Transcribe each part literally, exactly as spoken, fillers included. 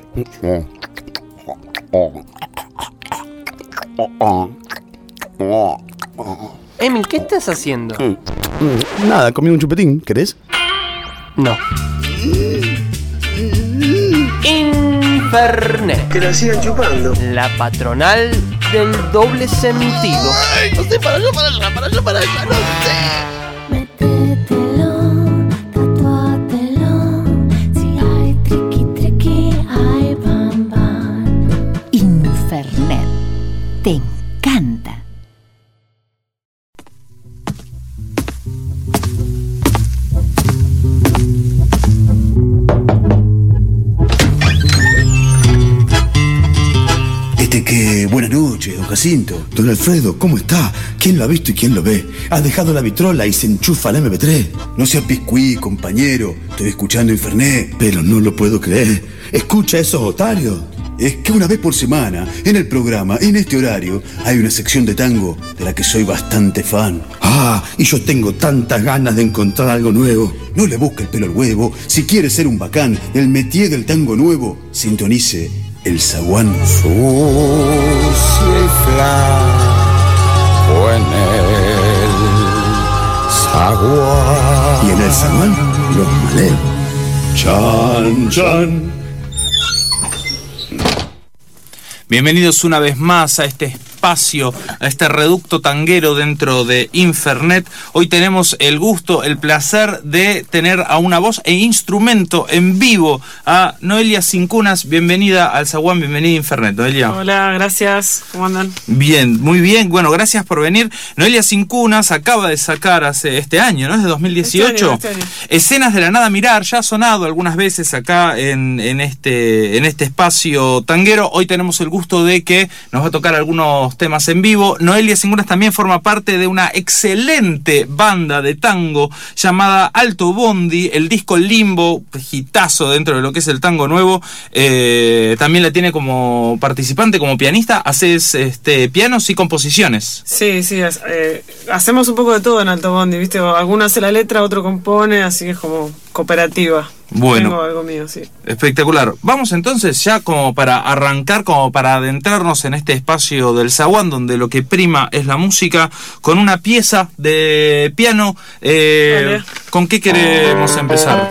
Emil, ¿qué estás haciendo? Nada, comí un chupetín, ¿querés? No. Infernet. Que la sigan chupando. La patronal del doble sentido. Ay, no sé, para allá, para allá, para allá, para allá, no sé. Métetelo, tatuátelo. Si hay triqui triqui, hay bam bam. Infernet. Te encanta. Este que... Buenas noches, don Jacinto. Don Alfredo, ¿cómo está? ¿Quién lo ha visto y quién lo ve? ¿Has dejado la vitrola y se enchufa la eme pe tres? No sea piscuí, compañero. Estoy escuchando Infernet. Pero no lo puedo creer. Escucha a esos otarios. Es que una vez por semana, en el programa, en este horario, hay una sección de tango de la que soy bastante fan. Ah, y yo tengo tantas ganas de encontrar algo nuevo. No le busque el pelo al huevo. Si quiere ser un bacán, el métier del tango nuevo, sintonice el zaguán. Sucia y flaco en el zaguán. Y en el zaguán, los maleos. Chan, chan. Bienvenidos una vez más a este espacio, a este reducto tanguero dentro de Infernet. Hoy tenemos el gusto, el placer de tener a una voz e instrumento en vivo, a Noelia Cincunas. Bienvenida al zaguán, bienvenida a Infernet, Noelia. Hola, gracias, ¿cómo andan? Bien, muy bien, bueno, gracias por venir. Noelia Cincunas acaba de sacar hace este año, ¿no? Es de dos mil dieciocho. Este año, este año. Escenas de la nada mirar, ya ha sonado algunas veces acá en, en, este, en este espacio tanguero. Hoy tenemos el gusto de que nos va a tocar algunos temas en vivo. Noelia Cincunas también forma parte de una excelente banda de tango llamada Alto Bondi, el disco Limbo, hitazo dentro de lo que es el tango nuevo. Eh, también la tiene como participante, como pianista. Haces este, pianos y composiciones. Sí, sí, eh, hacemos un poco de todo en Alto Bondi, ¿viste? Alguno hace la letra, otro compone, así que es como cooperativa. Bueno, tengo algo mío, sí. Espectacular. Vamos entonces ya como para arrancar, como para adentrarnos en este espacio del zaguán, donde lo que prima es la música, con una pieza de piano. Eh, Vale. ¿Con qué queremos empezar?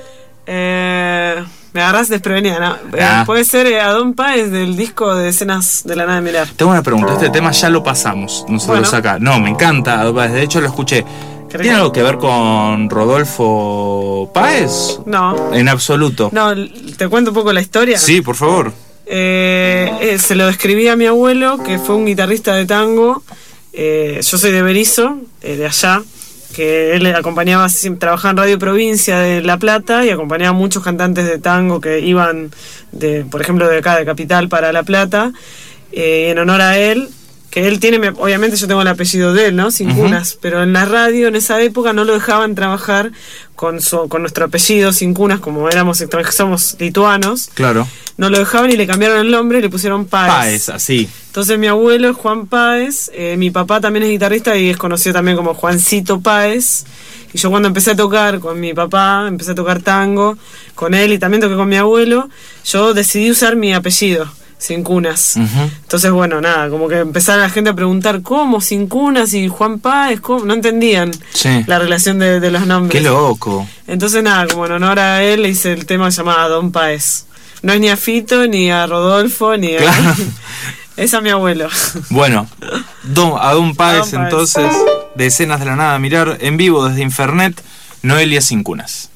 Eh, me agarras desprevenida, ¿no? Ah. Eh, puede ser eh, Adón Páez del disco de Escenas de la Nada de Mirar. Tengo una pregunta, este tema ya lo pasamos nosotros Bueno. acá. No, me encanta, de hecho lo escuché. ¿Tiene algo que ver con Rodolfo Páez? No. En absoluto. No, ¿te cuento un poco la historia? Sí, por favor. Eh, eh, se lo describí a mi abuelo, que fue un guitarrista de tango. Eh, yo soy de Berizo, eh, de allá, que él acompañaba, trabajaba en Radio Provincia de La Plata y acompañaba a muchos cantantes de tango que iban, de, por ejemplo, de acá, de Capital para La Plata. Eh, en honor a él, que él tiene, obviamente yo tengo el apellido de él, ¿no? Cincunas, uh-huh. Pero en la radio en esa época no lo dejaban trabajar con su, con nuestro apellido Cincunas, como éramos extranjeros, somos lituanos. Claro. No lo dejaban y le cambiaron el nombre y le pusieron Páez. Páez, así. Entonces mi abuelo es Juan Páez, eh, mi papá también es guitarrista y es conocido también como Juancito Páez. Y yo cuando empecé a tocar con mi papá, empecé a tocar tango con él y también toqué con mi abuelo, yo decidí usar mi apellido. Cincunas. Uh-huh. Entonces, bueno, nada, como que empezaron la gente a preguntar ¿cómo? Cincunas y Juan Páez, ¿cómo? No entendían sí. la relación de, de los nombres. ¡Qué loco! Entonces, nada, como en honor a él le hice el tema llamado Don Páez. No es ni a Fito, ni a Rodolfo, ni a... Claro. Es a mi abuelo. Bueno, don, a Don Páez, Don entonces, Páez. De Escenas de la Nada Mirar, en vivo desde Infernet, Noelia Cincunas.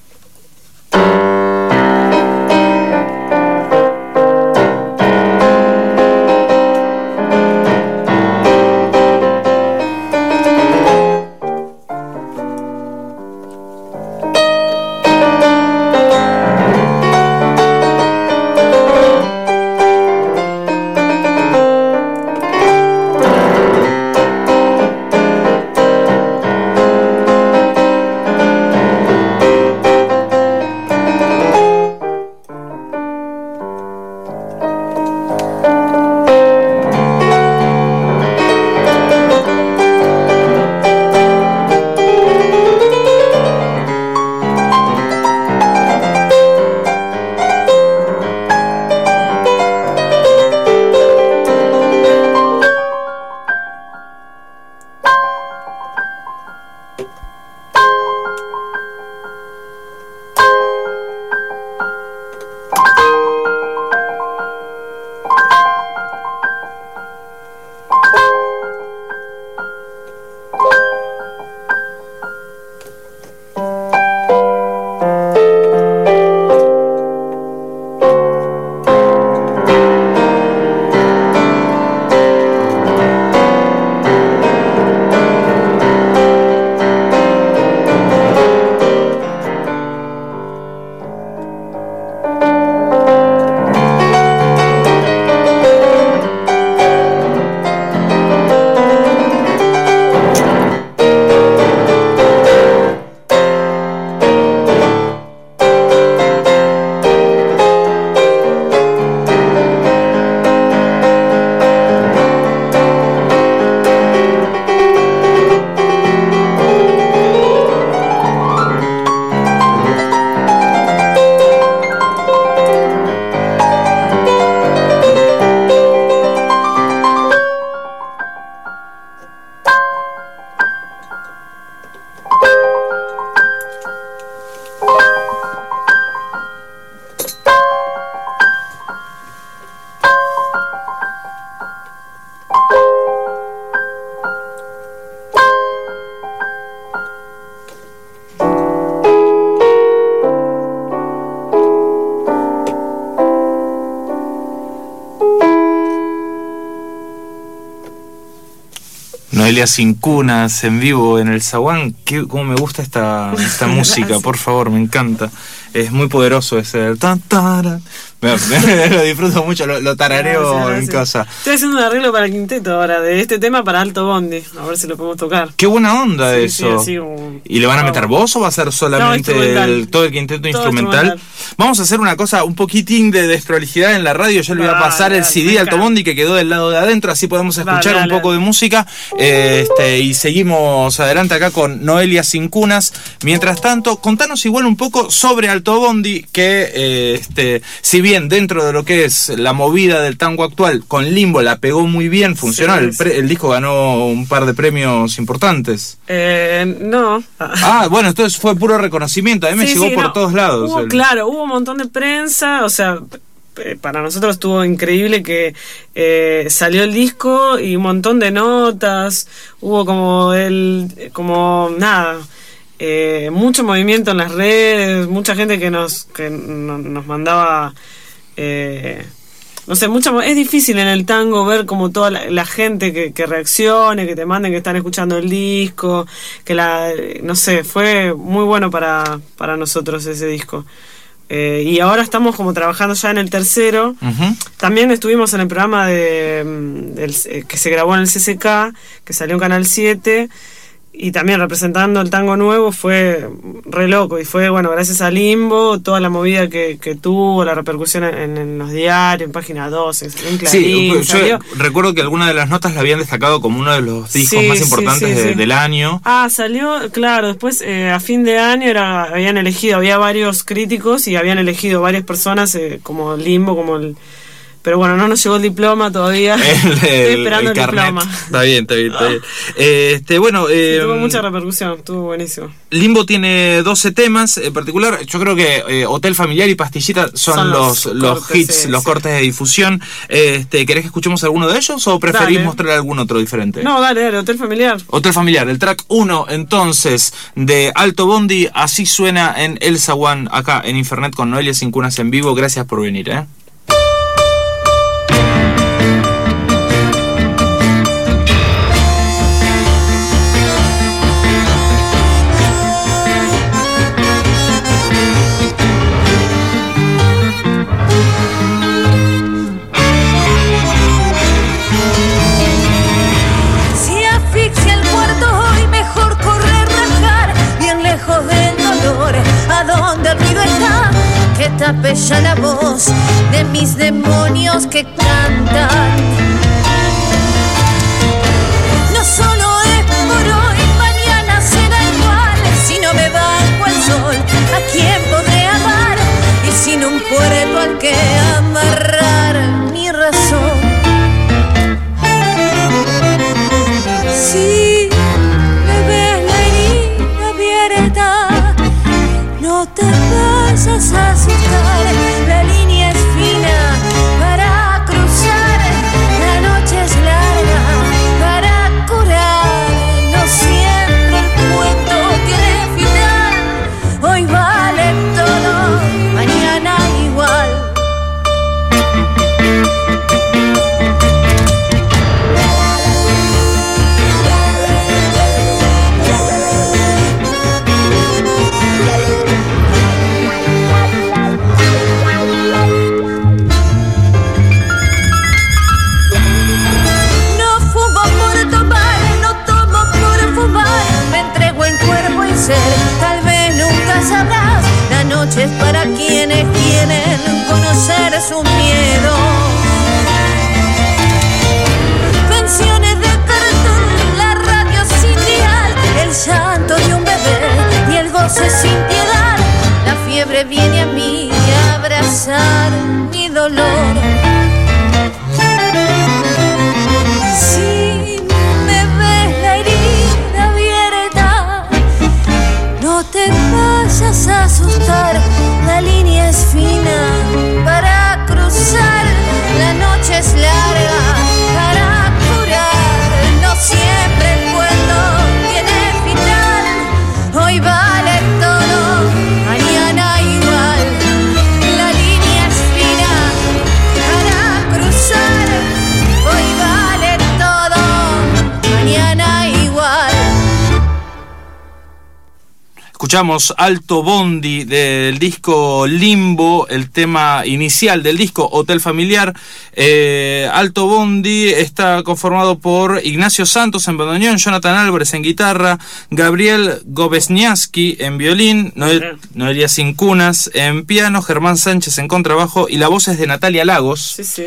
Noelia Cincunas en vivo en el zaguán. Qué, cómo me gusta esta, esta música, por favor, me encanta. Es muy poderoso ese. El tan, taran. Me, me, lo disfruto mucho, lo, lo tarareo Gracias, en gracias. casa. Estoy haciendo un arreglo para el quinteto ahora de este tema para Alto Bondi. A ver si lo podemos tocar. Qué buena onda Sí, eso. sí, así como- ¿Y le van a meter voz o va a ser solamente No, instrumental. el- todo el quinteto Todo instrumental? instrumental. Vamos a hacer una cosa, un poquitín de desprolijidad en la radio. Yo le voy a Dale, pasar el dale, C D me de Alto encanta. Bondi que quedó del lado de adentro, así podemos escuchar Dale, un dale. poco de música. Eh, este, y seguimos adelante acá con Noelia Cincunas. Mientras tanto, contanos igual un poco sobre Alto Bondi, que eh, este, si bien dentro de lo que es la movida del tango actual, con Limbo la pegó muy bien, funcionó, Sí, el, pre- el disco ganó un par de premios importantes. Eh, no. Ah, bueno, entonces fue puro reconocimiento, a mí me Sí, llegó sí, por no. todos lados. Hubo, el- Claro, hubo un montón de prensa, o sea, p- para nosotros estuvo increíble que eh, salió el disco y un montón de notas, hubo como el, como nada, eh, mucho movimiento en las redes, mucha gente que nos, que no- nos mandaba... Eh, no sé, mucha, mo- es difícil en el tango ver como toda la, la gente que, que reaccione, que te manden que están escuchando el disco, que la, no sé, fue muy bueno para, para nosotros ese disco. Eh, y ahora estamos como trabajando ya en el tercero. Ujú. También estuvimos en el programa de, mm, del- eh, que se grabó en el C C K, que salió en Canal siete, y también representando el tango nuevo. Fue re loco y fue, bueno, gracias a Limbo, toda la movida que, que tuvo, la repercusión en, en los diarios, en Página doce, en Sí, Clarín, yo salió. recuerdo que algunas de las notas la habían destacado como uno de los discos Sí, más sí, importantes sí, de- sí. del año. Ah, salió, claro, después eh, a fin de año era, habían elegido, había varios críticos y habían elegido varias personas eh, como Limbo, como el... Pero bueno, no nos llegó el diploma todavía. El, Estoy el- esperando el el, carnet. diploma. Está bien, está bien, está bien. Eh, Este, bueno, Sí, eh, tuvo mucha repercusión, estuvo buenísimo. Limbo tiene doce temas en particular. Yo creo que eh, Hotel Familiar y Pastillita son, Son los, los los cortes, hits, sí, los sí. cortes de difusión. Este, ¿querés que escuchemos alguno de ellos o preferís Dale. mostrar algún otro diferente? No, dale, dale, Hotel Familiar. Hotel Familiar, el track uno entonces de Alto Bondi, así suena en El Zaguán, acá en Infernet con Noelia Cincunas en vivo. Gracias por venir, ¿eh? Si asfixia el cuarto hoy, mejor correr, rajar, bien lejos del dolor, a donde el ruido está, que tape ya la voz de mis demonios que cantan. No solo es por hoy, mañana será igual, si no me banco el sol, ¿a quién podré amar? Y sin un puerto al que amarrar mi razón. Si me ves la herida abierta, no te vayas a asustar. La línea es fina para cruzar, la noche es larga para curar. No siempre el cuento tiene final. Hoy vale todo, mañana igual. No fumo por tomar, no tomo por fumar, me entrego en cuerpo y ser. Tal vez nunca sabrás, la noche es para quienes quieren conocer su miedo. Pensiones de cartón, la radio sin dial, el llanto de un bebé y el goce sin piedad. La fiebre viene a mí a abrazar mi dolor. Si me ves la herida abierta, no te vayas a asustar. La línea es fina para cruzar, la noche es larga para curar. No siempre el cuento tiene final. Hoy vale todo, mañana igual. La línea es fina para Escuchamos Alto Bondi del disco Limbo, el tema inicial del disco Hotel Familiar. Eh, Alto Bondi está conformado por Ignacio Santos en bandoneón, Jonathan Álvarez en guitarra, Gabriel Gobesniaski en violín, Noel, Noelia Cincunas en piano, Germán Sánchez en contrabajo y la voz es de Natalia Lagos. Sí, sí.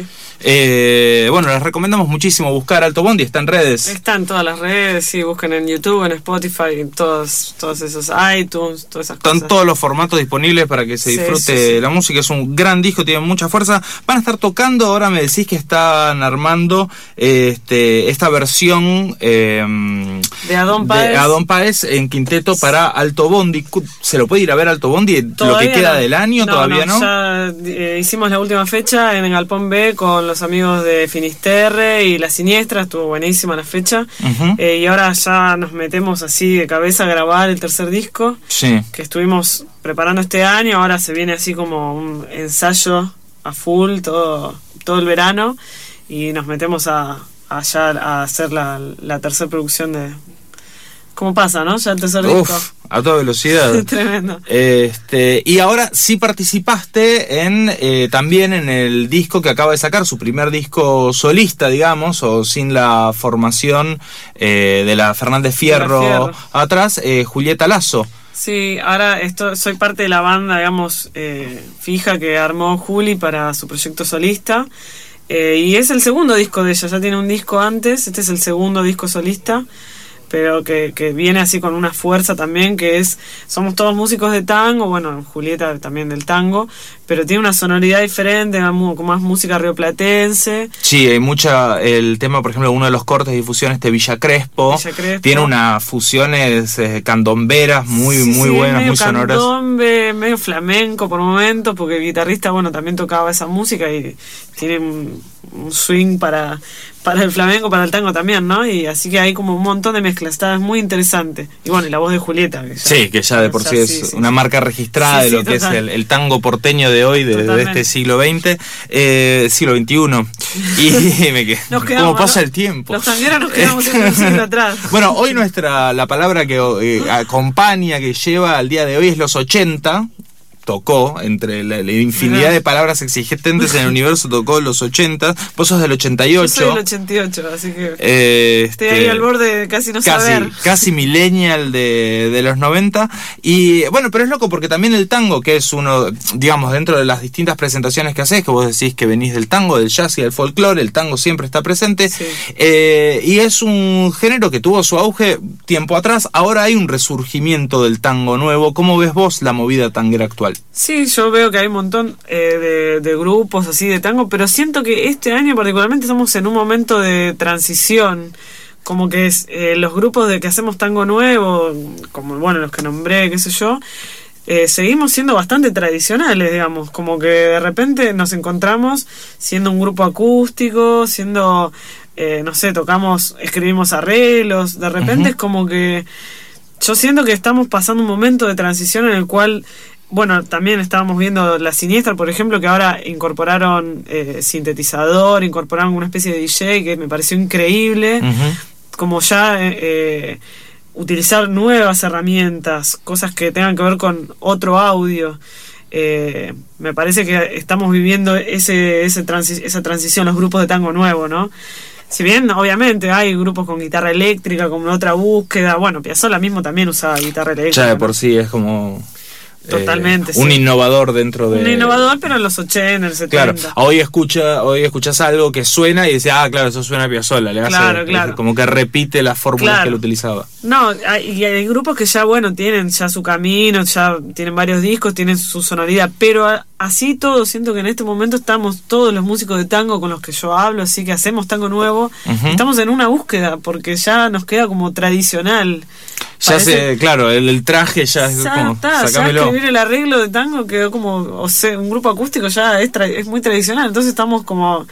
Eh, bueno, les recomendamos muchísimo buscar Alto Bondi, está en redes. Está en todas las redes, sí, busquen en YouTube, en Spotify, en todos, todos esos iTunes, todas esas Están cosas. todos los formatos disponibles para que se Sí, disfrute sí, sí. la música. Es un gran disco, tiene mucha fuerza. Van a estar tocando, ahora me decís que están armando eh, este, esta versión eh, De Adón Páez. de Adón Páez en quinteto para Alto Bondi. ¿Se lo puede ir a ver Alto Bondi lo que Todavía queda no. del año? ¿Todavía no? Ya eh, hicimos la última fecha en el Galpón B con los amigos de Finisterre y La Siniestra, estuvo buenísima la fecha. Ujú. eh, y ahora ya nos metemos así de cabeza a grabar el tercer disco Sí. que estuvimos preparando este año. Ahora se viene así como un ensayo a full todo, todo el verano y nos metemos a, a ya a hacer la, la tercera producción de... ¿Cómo pasa, no? Ya el tercer disco. Uf, a toda velocidad. Tremendo. Este, y ahora sí participaste en eh, también en el disco que acaba de sacar, su primer disco solista, digamos, o sin la formación eh, de la Fernández Fierro, De la Fierro. atrás, eh, Julieta Lazo. Sí, ahora esto, soy parte de la banda, digamos, eh, fija que armó Juli para su proyecto solista. Eh, y es el segundo disco de ella, ya tiene un disco antes, este es el segundo disco solista, pero que, que viene así con una fuerza también, que es, somos todos músicos de tango, bueno, Julieta también del tango, pero tiene una sonoridad diferente, con más música rioplatense. Sí, hay mucha, el tema, por ejemplo, uno de los cortes de difusión, este Villa Crespo, Villa Crespo. tiene unas fusiones eh, candomberas muy, Sí, muy sí, buenas, medio muy sonoras. candombe, medio flamenco por momentos, porque el guitarrista, bueno, también tocaba esa música y tiene un, un swing para, para el flamenco, para el tango también, ¿no? Y así que hay como un montón de mezclas, está muy interesante. Y bueno, y la voz de Julieta. Que ya, Sí, que ya de por ya sí es sí, sí. una marca registrada Sí, de sí, lo que total. es el, el tango porteño de hoy, de, de Totalmente. este siglo veinte, eh, siglo veintiuno. Y me quedé, Nos quedamos, ¿cómo pasa ¿no? el tiempo? Los tangueros nos quedamos siempre un siglo atrás. Bueno, hoy nuestra, la palabra que eh, acompaña, que lleva al día de hoy es los ochenta. Tocó, entre la, la infinidad Mirá. de palabras existentes en el universo, tocó los ochenta. Vos sos del ochenta y ocho. Yo soy del ochenta y ocho, así que Eh, estoy este, ahí al borde de casi no casi, saber. casi millennial de, de los noventa. Y bueno, pero es loco porque también el tango, que es uno, digamos, dentro de las distintas presentaciones que haces, que vos decís que venís del tango, del jazz y del folclore, el tango siempre está presente. Sí. Eh, y es un género que tuvo su auge tiempo atrás. Ahora hay un resurgimiento del tango nuevo. ¿Cómo ves vos la movida tanguera actual? Sí, yo veo que hay un montón eh, de, de grupos así de tango, pero siento que este año particularmente estamos en un momento de transición, como que es, eh, los grupos de que hacemos tango nuevo, como bueno los que nombré, qué sé yo, eh, seguimos siendo bastante tradicionales, digamos, como que de repente nos encontramos siendo un grupo acústico, siendo, eh, no sé, tocamos, escribimos arreglos, de repente Ujú. es como que yo siento que estamos pasando un momento de transición en el cual, bueno, también estábamos viendo La Siniestra, por ejemplo, que ahora incorporaron eh, sintetizador, incorporaron una especie de D J que me pareció increíble, Ujú. como ya eh, eh, utilizar nuevas herramientas, cosas que tengan que ver con otro audio. Eh, me parece que estamos viviendo ese, ese transi- esa transición, los grupos de tango nuevo, ¿no? Si bien, obviamente, hay grupos con guitarra eléctrica, con otra búsqueda. Bueno, Piazzolla mismo también usaba guitarra eléctrica. Ya de ¿no? por sí es como eh, Totalmente, un sí. innovador dentro de... Un innovador, pero en los ochenta, en el setenta. Claro, hoy escucha, hoy escuchas algo que suena y dices, ah, claro, eso suena a Piazzolla, le hace, Claro, claro. como que repite las fórmulas Claro. que él utilizaba. No, hay, y hay grupos que ya, bueno, tienen ya su camino, ya tienen varios discos, tienen su sonoridad, pero a- así todo, siento que en este momento estamos todos los músicos de tango con los que yo hablo, así que hacemos tango nuevo, Ujú. estamos en una búsqueda, porque ya nos queda como tradicional. Ya Parece- sé, claro, el, el traje ya es Ya como, está, ya sacámelo. escribir el arreglo de tango quedó como, o sea, un grupo acústico ya es, tra- es muy tradicional, entonces estamos como,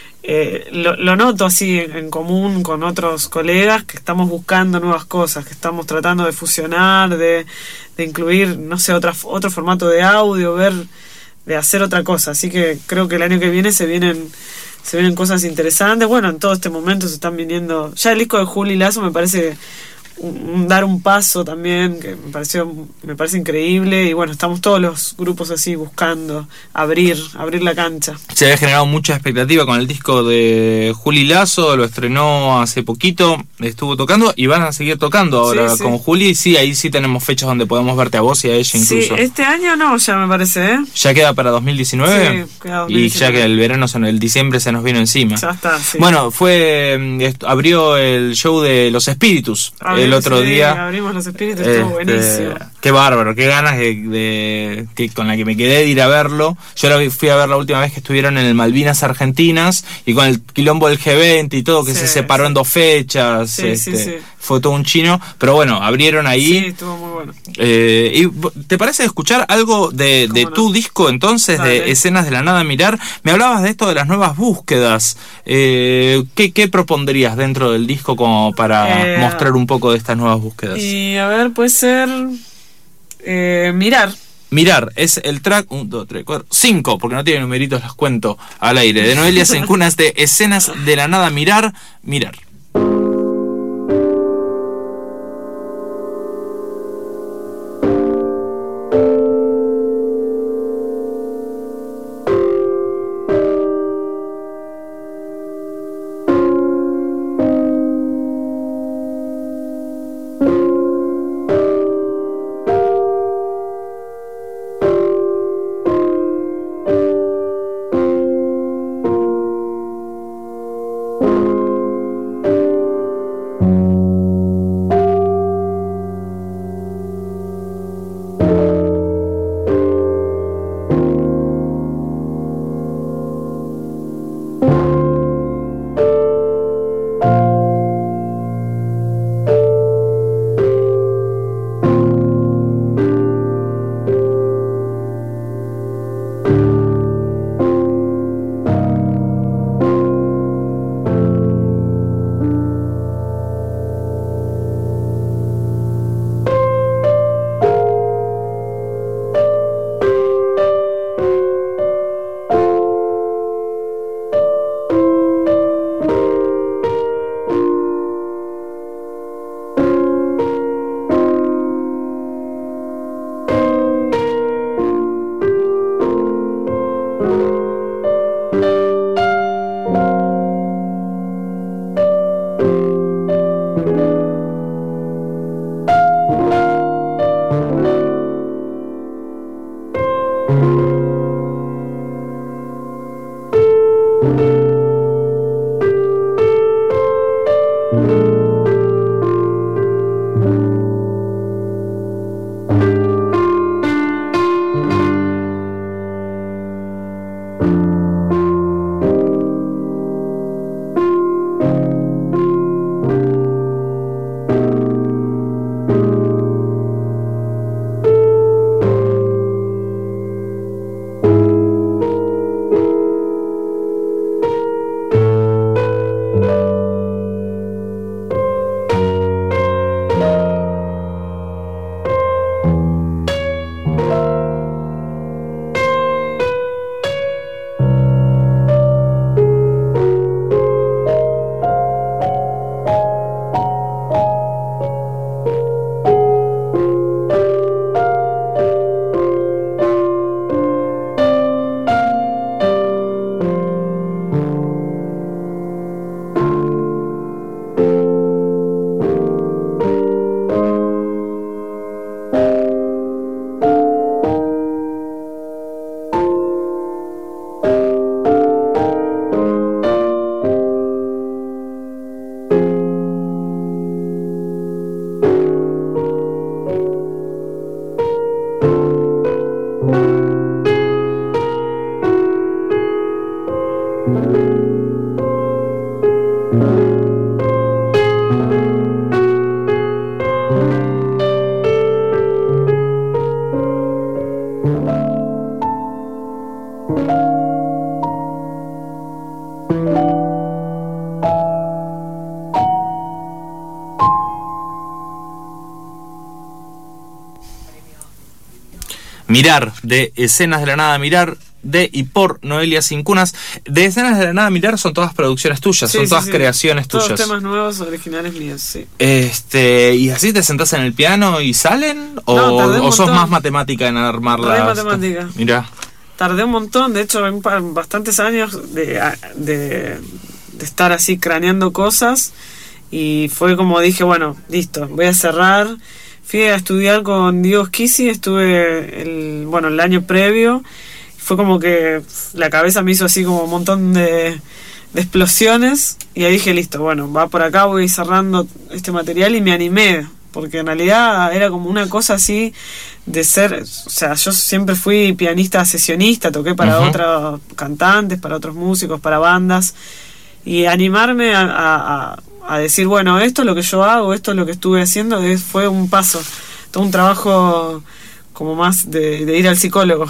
eh, lo, lo noto así en, en común con otros colegas, que estamos buscando nuevas cosas, que estamos tratando de fusionar, de, de incluir, no sé, otra, otro formato de audio, ver, de hacer otra cosa, así que creo que el año que viene se vienen... Se vienen cosas interesantes. Bueno, en todo este momento se están viniendo... Ya el disco de Juli Lazo me parece un, un dar un paso también, que me pareció, me parece increíble. Y bueno, estamos todos los grupos así buscando abrir, abrir la cancha. Se había generado mucha expectativa con el disco de Juli Lazo, lo estrenó hace poquito, estuvo tocando y van a seguir tocando ahora sí, sí. con Juli. Sí, ahí sí tenemos fechas donde podemos verte a vos y a ella incluso. Sí, este año no, ya me parece, ¿eh? ¿Ya queda para dos mil diecinueve? Sí, queda dos mil diecinueve. Y ya que el verano, el diciembre se nos vino encima. Ya está, sí. Bueno, fue abrió el show de Los Espíritus Abrimos, el otro sí, día. Abrimos Los Espíritus, Este, estuvo buenísimo. Qué bárbaro, qué ganas de, de que con la que me quedé de ir a verlo. Yo la fui a ver la última vez que estuvieron en el Malvinas Argentinas y con el quilombo del G veinte y todo, que Sí, se separó sí. en dos fechas. Sí, este, sí, sí. Fue todo un chino, pero bueno, abrieron ahí. Sí, estuvo muy bueno. Eh, ¿y ¿Te parece escuchar algo de, de ¿Cómo no? tu disco entonces, Dale. de Escenas de la Nada Mirar? Me hablabas de esto de las nuevas búsquedas. Eh, ¿qué, ¿Qué propondrías dentro del disco como para Eh, mostrar un poco de estas nuevas búsquedas? Y a ver, puede ser eh, mirar. Mirar, es el track uno, dos, tres, cuatro, cinco, porque no tiene numeritos, las cuento al aire. De Noelia Sencunas, de Escenas de la Nada Mirar, Mirar. Mirar, de Escenas de la Nada Mirar, de y por Noelia Cincunas. De Escenas de la Nada Mirar son todas producciones tuyas, Sí, son sí, todas sí. creaciones Todos tuyas. temas nuevos, originales míos, sí. Este, ¿y así te sentás en el piano y salen? ¿O, No, tardé un o sos montón. más matemática en armarlas? Re matemática. Mirá. Tardé un montón, de hecho, un par- bastantes años de, de, de estar así craneando cosas. Y fue como dije, bueno, listo, voy a cerrar. Fui a estudiar con Diego Schisi, estuve el, bueno, el año previo. Fue como que la cabeza me hizo así como un montón de, de explosiones. Y ahí dije, listo, bueno, va por acá, voy cerrando este material. Y me animé, porque en realidad era como una cosa así de ser, o sea, yo siempre fui pianista sesionista, toqué para Uh-huh. otros cantantes, para otros músicos, para bandas. Y animarme a, a, a a decir, bueno, esto es lo que yo hago, esto es lo que estuve haciendo, es, fue un paso, todo un trabajo como más de, de ir al psicólogo.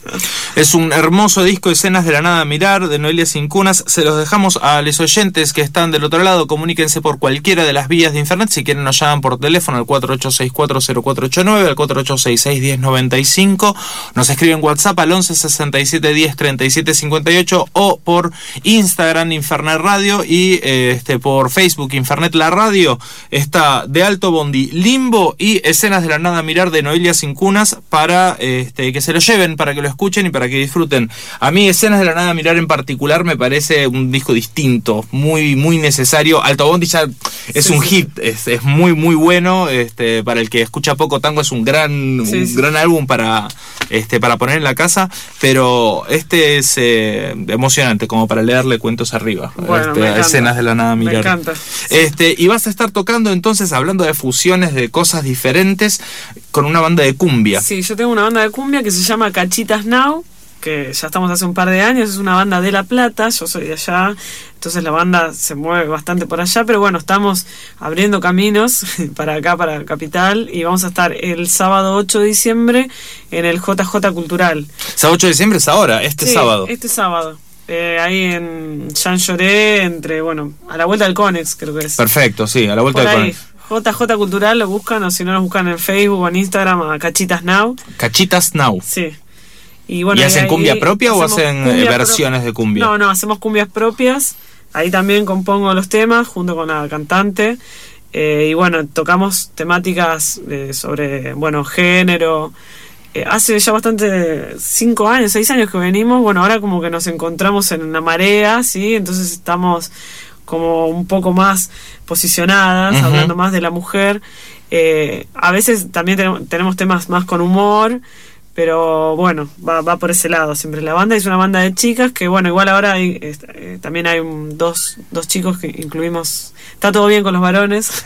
Es un hermoso disco, Escenas de la Nada Mirar, de Noelia Cincunas. Se los dejamos a los oyentes que están del otro lado. Comuníquense por cualquiera de las vías de internet. Si quieren nos llaman por teléfono al cuatro ocho seis cuatro cero cuatro ocho nueve, al cuatro ocho seis seis uno cero nueve cinco. Nos escriben WhatsApp al once sesenta y siete diez treinta y siete cincuenta y ocho o por Instagram Infernet Radio y eh, este por Facebook Infernet La Radio. Está de Alto Bondi, Limbo y Escenas de la Nada Mirar de Noelia Cincunas para este, que se lo lleven, para que lo escuchen y para que disfruten. A mí Escenas de la Nada Mirar en particular me parece un disco distinto, muy muy necesario. Alto Bondi ya es Sí, un sí. hit, es, es muy muy bueno. Este, para el que escucha poco tango es un gran Sí, un sí. gran álbum para este para poner en la casa, pero este es eh, emocionante como para leerle cuentos arriba. Bueno, este, me a encanta. Escenas de la Nada Me Mirar. encanta. Este, y vas a estar tocando entonces, hablando de fusiones de cosas diferentes, con una banda de cumbia. Sí, yo tengo una banda de cumbia que se llama Cachitas Now, que ya estamos hace un par de años, es una banda de La Plata, yo soy de allá, entonces la banda se mueve bastante por allá, pero bueno, estamos abriendo caminos para acá, para Capital, y vamos a estar el sábado ocho de diciembre en el J J Cultural. Sábado ocho de diciembre es ahora, este Sí, sábado. Este sábado. Eh, ahí en Jean Lloré, entre, bueno, a la vuelta del Conex, creo que es. Perfecto, sí, a la vuelta Por del ahí. Conex. J J Cultural lo buscan, o si no nos buscan en Facebook o en Instagram a Cachitas Now. Cachitas Now. Sí. Y, bueno, ¿Y ahí- hacen ahí cumbia propia o hacemos hacen eh, cumbia pro- versiones de cumbia? No, no, hacemos cumbias propias. Ahí también compongo los temas junto con la cantante. Eh, y bueno, tocamos temáticas eh, sobre, bueno, género. Eh, hace ya bastante, cinco años, seis años que venimos. Bueno, ahora como que nos encontramos en una marea, ¿sí? Entonces estamos como un poco más posicionadas, Ujú. hablando más de la mujer. Eh, a veces también tenemos, tenemos temas más con humor, pero bueno, va, va por ese lado siempre. La banda es una banda de chicas que, bueno, igual ahora hay, eh, eh, también hay un, dos, dos chicos que incluimos. Está todo bien con los varones.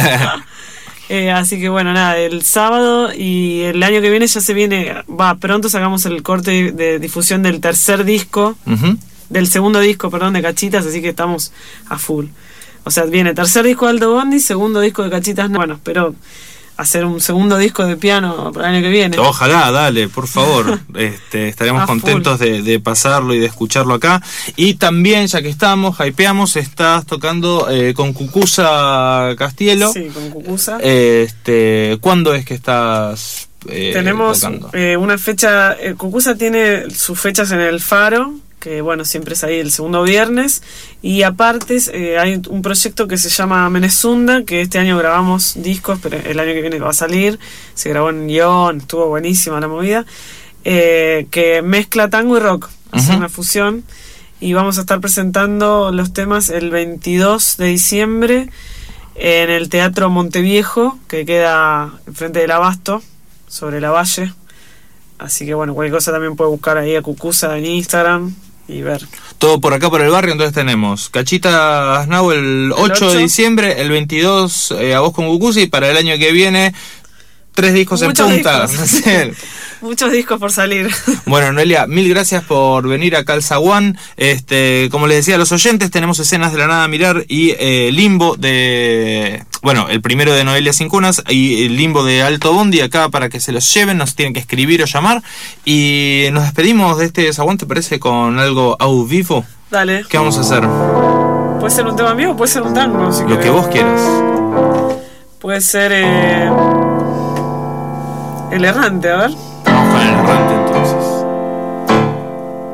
Eh, así que bueno, nada, el sábado y el año que viene ya se viene, va, pronto sacamos el corte de difusión del tercer disco, Ujú. del segundo disco, perdón, de Cachitas, así que estamos a full. O sea, viene tercer disco de Alto Bondi, segundo disco de Cachitas. Bueno, espero hacer un segundo disco de piano para el año que viene. Ojalá, dale, por favor. Este, estaremos A full. contentos de, de pasarlo y de escucharlo acá. Y también, ya que estamos, hypeamos, estás tocando eh, con Cucusa Castielo. Sí, con Cucusa. Este, ¿cuándo es que estás eh, Tenemos tocando? eh, una fecha, eh, Cucusa tiene sus fechas en el Faro, que bueno, siempre es ahí el segundo viernes, y aparte eh, hay un proyecto que se llama Menezunda, que este año grabamos discos, pero el año que viene va a salir, se grabó en Lyon, estuvo buenísima la movida, eh, que mezcla tango y rock, hace Ujú. una fusión, y vamos a estar presentando los temas el veintidós de diciembre en el Teatro Monteviejo, que queda enfrente del Abasto, sobre la Valle. Así que bueno, cualquier cosa también puede buscar ahí a Cucusa en Instagram y ver. Todo por acá por el barrio, entonces tenemos Cachitas Now el ocho de ocho. diciembre, el veintidós eh, a vos con Cucusa, y para el año que viene tres discos Muchos en punta. discos. Sí. Muchos discos por salir. Bueno, Noelia, mil gracias por venir acá al Zaguán. Este, como les decía a los oyentes, tenemos Escenas de la Nada Mirar y eh, Limbo de... Bueno, el primero de Noelia Cincunas y el Limbo de Alto Bondi acá para que se los lleven, nos tienen que escribir o llamar. Y nos despedimos de este Zaguán, ¿te parece? Con algo au vivo. Dale. ¿Qué vamos a hacer? Puede ser un tema mío o puede ser un tango. Si Lo querés. que vos quieras. Puede ser eh, El Errante, a ver. Vamos con el errante entonces.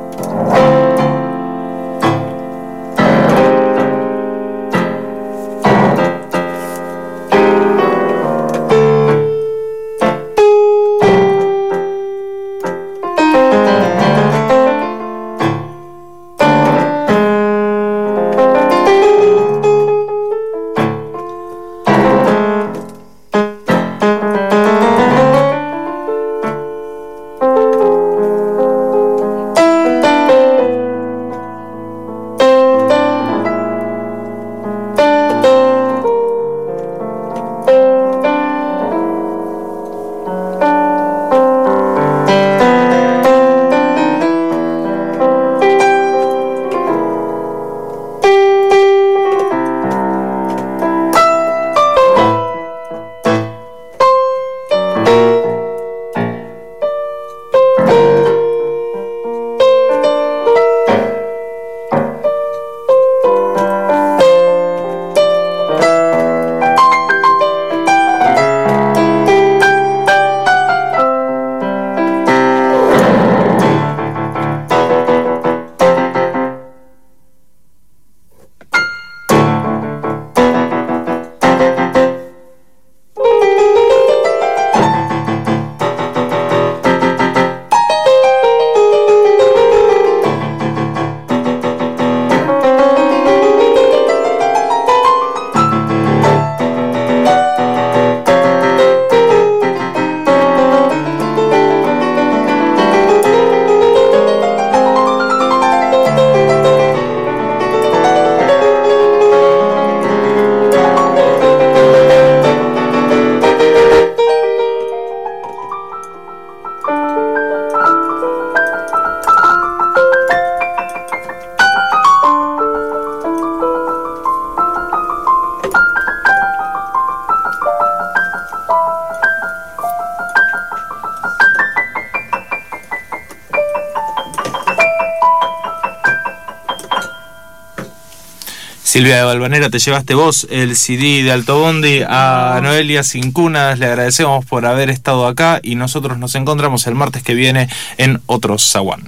Silvia de Valvanera, te llevaste vos el C D de Alto Bondi. A Noelia Cincunas le agradecemos por haber estado acá y nosotros nos encontramos el martes que viene en otro Zaguán.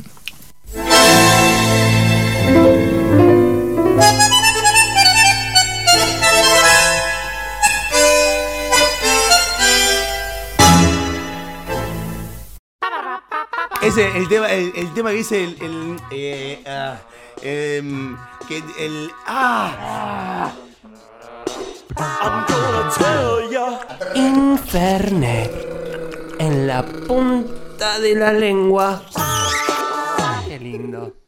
Ese, el tema, el, el tema que dice el, el eh, ah, em, que el ah, Infernet en la punta de la lengua. Qué lindo.